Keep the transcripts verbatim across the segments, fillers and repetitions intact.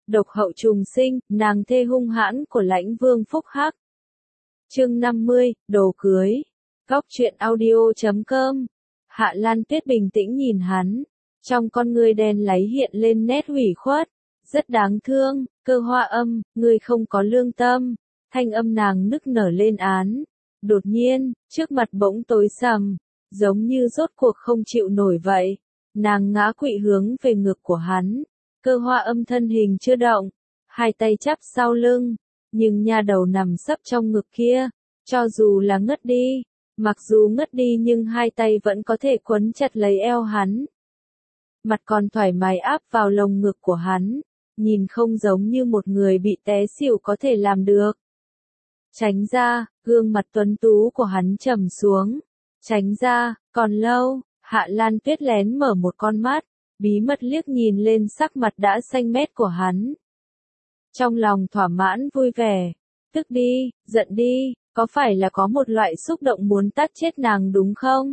độc hậu trùng sinh, nàng thê hung hãn của lãnh vương phúc hắc. Chương năm mươi, đồ cưới. Góc truyện audio chấm com. Hạ Lan Tuyết bình tĩnh nhìn hắn, trong con ngươi đen láy hiện lên nét hủy khuất, rất đáng thương. Cơ Hoa Âm, ngươi không có lương tâm. Thanh âm nàng nức nở lên án. Đột nhiên, trước mặt bỗng tối sầm, giống như rốt cuộc không chịu nổi vậy. Nàng ngã quỵ hướng về ngực của hắn. Cơ Hoa Âm thân hình chưa động, hai tay chắp sau lưng, nhưng nha đầu nằm sấp trong ngực kia, cho dù là ngất đi, mặc dù ngất đi nhưng hai tay vẫn có thể quấn chặt lấy eo hắn. Mặt còn thoải mái áp vào lồng ngực của hắn, nhìn không giống như một người bị té xỉu có thể làm được. Tránh ra, gương mặt tuấn tú của hắn trầm xuống. Tránh ra, còn lâu. Hạ Lan Tuyết lén mở một con mắt, bí mật liếc nhìn lên sắc mặt đã xanh mét của hắn. Trong lòng thỏa mãn vui vẻ, tức đi, giận đi, có phải là có một loại xúc động muốn tát chết nàng đúng không?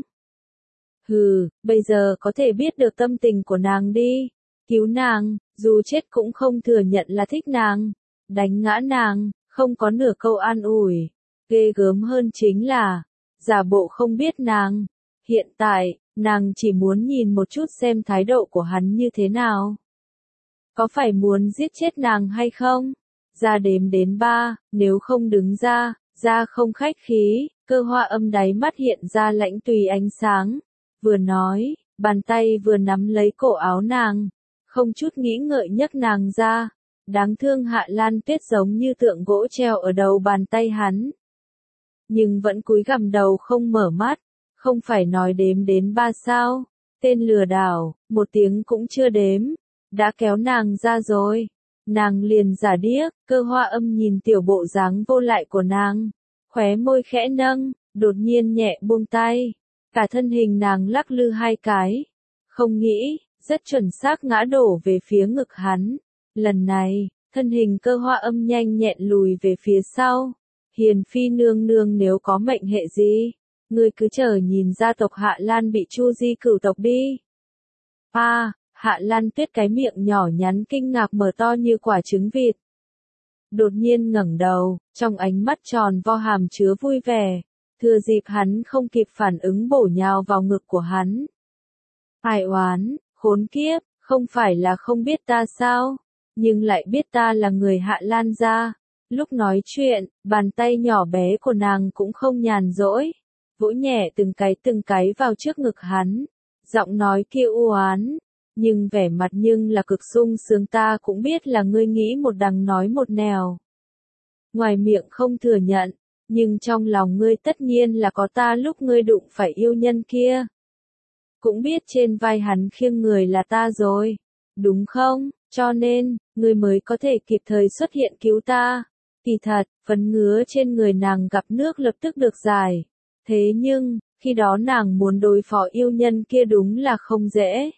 Hừ, bây giờ có thể biết được tâm tình của nàng đi, cứu nàng, dù chết cũng không thừa nhận là thích nàng, đánh ngã nàng, không có nửa câu an ủi. Ghê gớm hơn chính là, giả bộ không biết nàng. Hiện tại, nàng chỉ muốn nhìn một chút xem thái độ của hắn như thế nào. Có phải muốn giết chết nàng hay không? Ra đếm đến ba, nếu không đứng ra, ra không khách khí. Cơ Hoa Âm đáy mắt hiện ra lãnh tùy ánh sáng. Vừa nói, bàn tay vừa nắm lấy cổ áo nàng, không chút nghĩ ngợi nhấc nàng ra. Đáng thương Hạ Lan Tuyết giống như tượng gỗ treo ở đầu bàn tay hắn. Nhưng vẫn cúi gằm đầu không mở mắt. Không phải nói đếm đến ba sao? Tên lừa đảo, một tiếng cũng chưa đếm, đã kéo nàng ra rồi. Nàng liền giả điếc. Cơ Hoa Âm nhìn tiểu bộ dáng vô lại của nàng, khóe môi khẽ nâng, đột nhiên nhẹ buông tay. Cả thân hình nàng lắc lư hai cái. Không nghĩ, rất chuẩn xác ngã đổ về phía ngực hắn. Lần này, thân hình Cơ Hoa Âm nhanh nhẹn lùi về phía sau. Hiền phi nương nương nếu có mệnh hệ gì, ngươi cứ chờ nhìn gia tộc Hạ Lan bị chu di cửu tộc đi. A, à, Hạ Lan Tuyết cái miệng nhỏ nhắn kinh ngạc mở to như quả trứng vịt. Đột nhiên ngẩng đầu, trong ánh mắt tròn vo hàm chứa vui vẻ, thừa dịp hắn không kịp phản ứng bổ nhào vào ngực của hắn. Ai oán, khốn kiếp, không phải là không biết ta sao, nhưng lại biết ta là người Hạ Lan gia. Lúc nói chuyện, bàn tay nhỏ bé của nàng cũng không nhàn rỗi, vỗ nhẹ từng cái từng cái vào trước ngực hắn, giọng nói kia u oán, nhưng vẻ mặt nhưng là cực sung sướng. Ta cũng biết là ngươi nghĩ một đằng nói một nẻo. Ngoài miệng không thừa nhận, nhưng trong lòng ngươi tất nhiên là có ta lúc ngươi đụng phải yêu nhân kia. Cũng biết trên vai hắn khiêng người là ta rồi, đúng không? Cho nên, ngươi mới có thể kịp thời xuất hiện cứu ta. Kỳ thật, phấn ngứa trên người nàng gặp nước lập tức được giải. Thế nhưng, khi đó nàng muốn đối phó yêu nhân kia đúng là không dễ.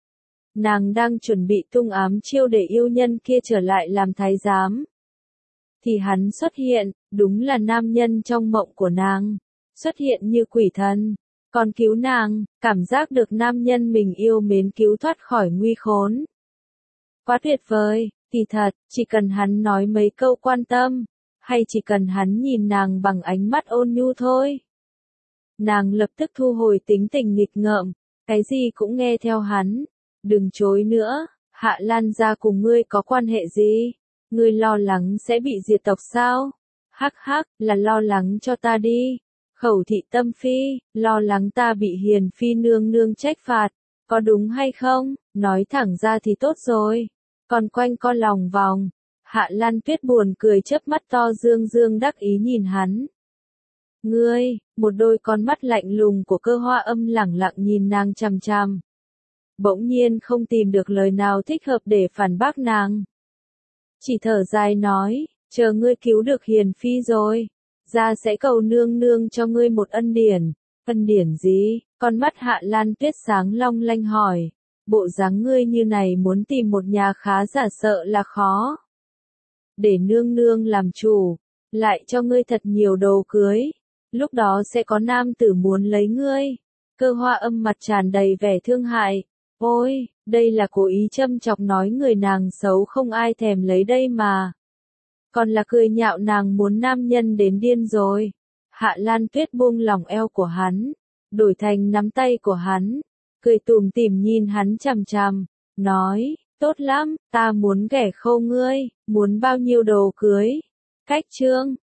Nàng đang chuẩn bị tung ám chiêu để yêu nhân kia trở lại làm thái giám. Thì hắn xuất hiện, đúng là nam nhân trong mộng của nàng. Xuất hiện như quỷ thần. Còn cứu nàng, cảm giác được nam nhân mình yêu mến cứu thoát khỏi nguy khốn. Quá tuyệt vời. Kỳ thật, chỉ cần hắn nói mấy câu quan tâm, hay chỉ cần hắn nhìn nàng bằng ánh mắt ôn nhu thôi. Nàng lập tức thu hồi tính tình nghịch ngợm, cái gì cũng nghe theo hắn. Đừng chối nữa, Hạ Lan gia cùng ngươi có quan hệ gì? Ngươi lo lắng sẽ bị diệt tộc sao? Hắc hắc, là lo lắng cho ta đi. Khẩu thị tâm phi, lo lắng ta bị hiền phi nương nương trách phạt, có đúng hay không? Nói thẳng ra thì tốt rồi. Còn quanh co lòng vòng, Hạ Lan Tuyết buồn cười chớp mắt to dương dương đắc ý nhìn hắn. Ngươi, một đôi con mắt lạnh lùng của Cơ Hoa Âm lẳng lặng nhìn nàng chằm chằm. Bỗng nhiên không tìm được lời nào thích hợp để phản bác nàng. Chỉ thở dài nói, chờ ngươi cứu được hiền phi rồi, gia sẽ cầu nương nương cho ngươi một ân điển. Ân điển gì? Con mắt Hạ Lan Tuyết sáng long lanh hỏi. Bộ dáng ngươi như này muốn tìm một nhà khá giả sợ là khó. Để nương nương làm chủ, lại cho ngươi thật nhiều đồ cưới. Lúc đó sẽ có nam tử muốn lấy ngươi. Cơ Hoa Âm mặt tràn đầy vẻ thương hại. Ôi, đây là cố ý châm chọc nói người nàng xấu không ai thèm lấy đây mà. Còn là cười nhạo nàng muốn nam nhân đến điên rồi. Hạ Lan Tuyết buông lỏng eo của hắn, đổi thành nắm tay của hắn, cười tủm tỉm nhìn hắn chằm chằm, nói, tốt lắm, ta muốn ghẻ khâu ngươi, muốn bao nhiêu đồ cưới. Cách chương